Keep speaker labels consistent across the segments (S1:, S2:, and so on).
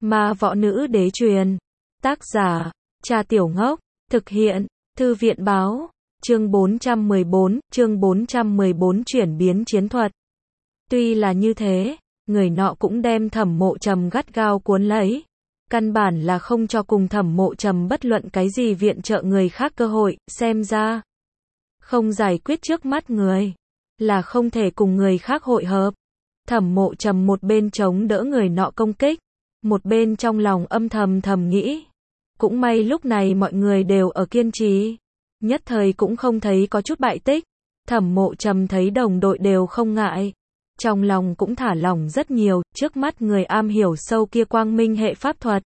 S1: Ma võ nữ đế truyền. Tác giả, Cha Tiểu Ngốc. Thực hiện, Thư viện báo. Chương 414 chuyển biến chiến thuật. Tuy là như thế, người nọ cũng đem Thẩm Mộ Trầm gắt gao cuốn lấy. Căn bản là không cho cùng Thẩm Mộ Trầm bất luận cái gì viện trợ người khác cơ hội, xem ra. Không giải quyết trước mắt người, là không thể cùng người khác hội hợp. Thẩm Mộ Trầm một bên chống đỡ người nọ công kích, một bên trong lòng âm thầm nghĩ. Cũng may lúc này mọi người đều ở kiên trì, nhất thời cũng không thấy có chút bại tích. Thẩm Mộ Trầm thấy đồng đội đều không ngại, trong lòng cũng thả lỏng rất nhiều, trước mắt người am hiểu sâu kia quang minh hệ pháp thuật.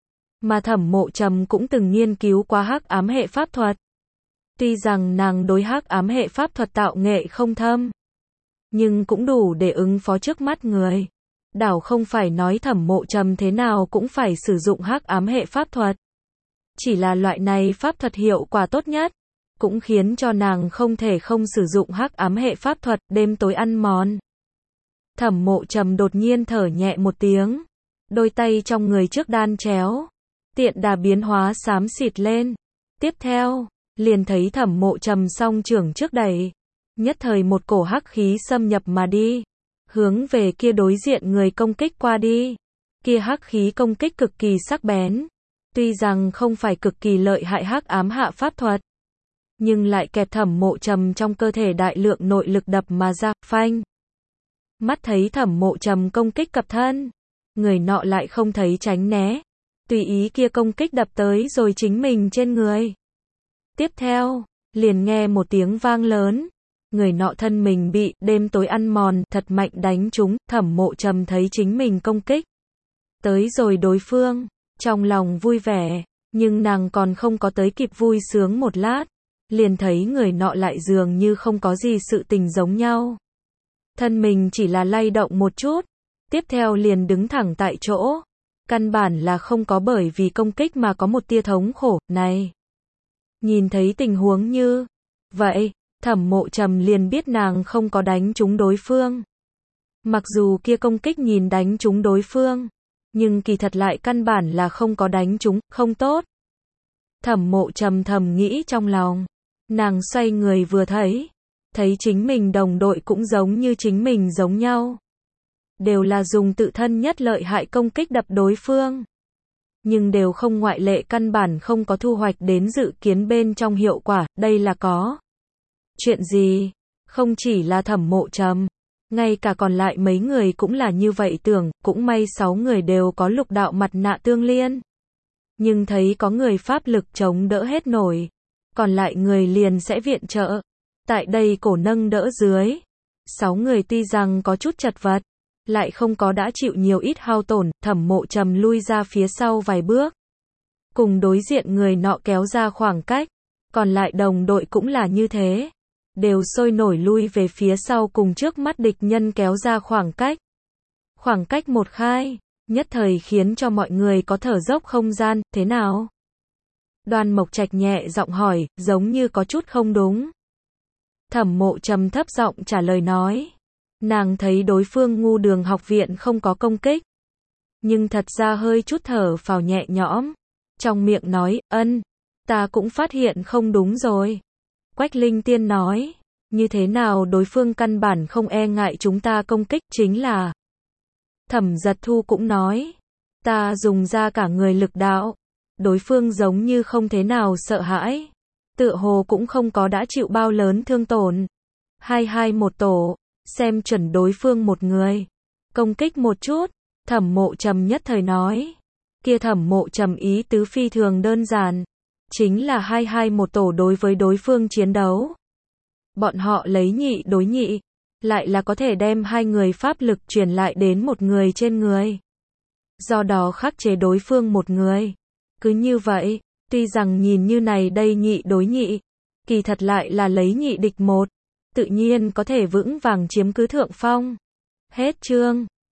S1: Mà Thẩm Mộ Trầm cũng từng nghiên cứu qua hắc ám hệ pháp thuật. Tuy rằng nàng đối hắc ám hệ pháp thuật tạo nghệ không thâm, nhưng cũng đủ để ứng phó trước mắt người. Đảo không phải nói Thẩm Mộ Trầm thế nào cũng phải sử dụng hắc ám hệ pháp thuật. Chỉ là loại này pháp thuật hiệu quả tốt nhất, cũng khiến cho nàng không thể không sử dụng hắc ám hệ pháp thuật, đêm tối ăn mòn. Thẩm Mộ Trầm đột nhiên thở nhẹ một tiếng, đôi tay trong người trước đan chéo, tiện đà biến hóa xám xịt lên. Tiếp theo, liền thấy Thẩm Mộ Trầm song trưởng trước đẩy, nhất thời một cổ hắc khí xâm nhập mà đi, hướng về kia đối diện người công kích qua đi. Kia hắc khí công kích cực kỳ sắc bén, tuy rằng không phải cực kỳ lợi hại hắc ám hạ pháp thuật, nhưng lại kẹp Thẩm Mộ Trầm trong cơ thể đại lượng nội lực đập mà ra, phanh. Mắt thấy Thẩm Mộ Trầm công kích cập thân, người nọ lại không thấy tránh né, tùy ý kia công kích đập tới rồi chính mình trên người. Tiếp theo, liền nghe một tiếng vang lớn, người nọ thân mình bị đêm tối ăn mòn thật mạnh đánh trúng. Thẩm Mộ Trầm thấy chính mình công kích tới rồi đối phương, trong lòng vui vẻ, nhưng nàng còn không có tới kịp vui sướng một lát, liền thấy người nọ lại dường như không có gì sự tình giống nhau. Thân mình chỉ là lay động một chút, tiếp theo liền đứng thẳng tại chỗ, căn bản là không có bởi vì công kích mà có một tia thống khổ. Này, nhìn thấy tình huống như vậy, Thẩm Mộ Trầm liền biết nàng không có đánh trúng đối phương. Mặc dù kia công kích nhìn đánh trúng đối phương, nhưng kỳ thật lại căn bản là không có đánh trúng, không tốt. Thẩm Mộ Trầm thầm nghĩ trong lòng, nàng xoay người vừa thấy chính mình đồng đội cũng giống như chính mình giống nhau. Đều là dùng tự thân nhất lợi hại công kích đập đối phương. Nhưng đều không ngoại lệ căn bản không có thu hoạch đến dự kiến bên trong hiệu quả, đây là có chuyện gì? Không chỉ là Thẩm Mộ Trầm, ngay cả còn lại mấy người cũng là như vậy tưởng, cũng may 6 người đều có lục đạo mặt nạ tương liên. Nhưng thấy có người pháp lực chống đỡ hết nổi, còn lại người liền sẽ viện trợ. Tại đây cổ nâng đỡ dưới, 6 người tuy rằng có chút chật vật, lại không có đã chịu nhiều ít hao tổn. Thẩm Mộ Trầm lui ra phía sau vài bước, cùng đối diện người nọ kéo ra khoảng cách, còn lại đồng đội cũng là như thế, đều sôi nổi lui về phía sau cùng trước mắt địch nhân kéo ra khoảng cách. Khoảng cách một khai, nhất thời khiến cho mọi người có thở dốc không gian. Thế nào? Đoan Mộc Trạch nhẹ giọng hỏi, giống như có chút không đúng. Thẩm Mộ Trầm thấp giọng trả lời nói, nàng thấy đối phương Ngu Đường học viện không có công kích, nhưng thật ra hơi chút thở phào nhẹ nhõm, trong miệng nói, ta cũng phát hiện không đúng rồi. Quách Linh Tiên nói, như thế nào đối phương căn bản không e ngại chúng ta công kích, chính là. Thẩm Giật Thu cũng nói, ta dùng ra cả người lực đạo, đối phương giống như không thế nào sợ hãi, tựa hồ cũng không có đã chịu bao lớn thương tổn. 2-2-1 tổ, xem chuẩn đối phương một người, công kích một chút. Thẩm Mộ Trầm nhất thời nói, kia Thẩm Mộ Trầm ý tứ phi thường đơn giản, chính là 2-2-1 tổ đối với đối phương chiến đấu. Bọn họ lấy nhị đối nhị, lại là có thể đem 2 người pháp lực truyền lại đến một người trên người, do đó khắc chế đối phương một người. Cứ như vậy, tuy rằng nhìn như này đây nhị đối nhị, kỳ thật lại là lấy nhị địch một, tự nhiên có thể vững vàng chiếm cứ thượng phong. Hết chương.